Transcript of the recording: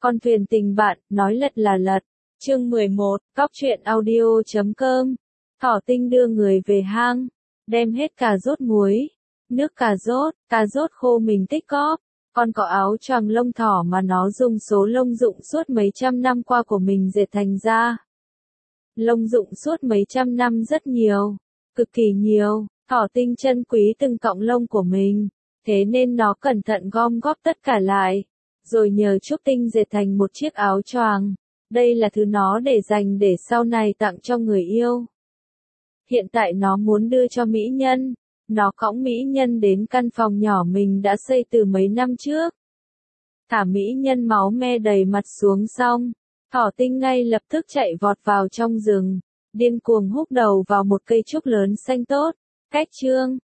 Con thuyền tình bạn, nói lật là lật. Chương 11, Cóc truyện audio.com. Thỏ Tinh đưa người về hang, đem hết cà rốt muối, nước cà rốt khô mình tích cóp. Con có áo choàng lông thỏ mà nó dùng số lông dụng suốt mấy trăm năm qua của mình dệt thành ra. Lông dụng suốt mấy trăm năm rất nhiều, cực kỳ nhiều, Thỏ Tinh trân quý từng cọng lông của mình, thế nên nó cẩn thận gom góp tất cả lại, rồi nhờ Trúc Tinh dệt thành một chiếc áo choàng. Đây là thứ nó để dành để sau này tặng cho người yêu. Hiện tại nó muốn đưa cho mỹ nhân. Nó cõng mỹ nhân đến căn phòng nhỏ mình đã xây từ mấy năm trước. Thả mỹ nhân máu me đầy mặt xuống xong, Thỏ Tinh ngay lập tức chạy vọt vào trong rừng, điên cuồng húc đầu vào một cây trúc lớn xanh tốt. Cách chương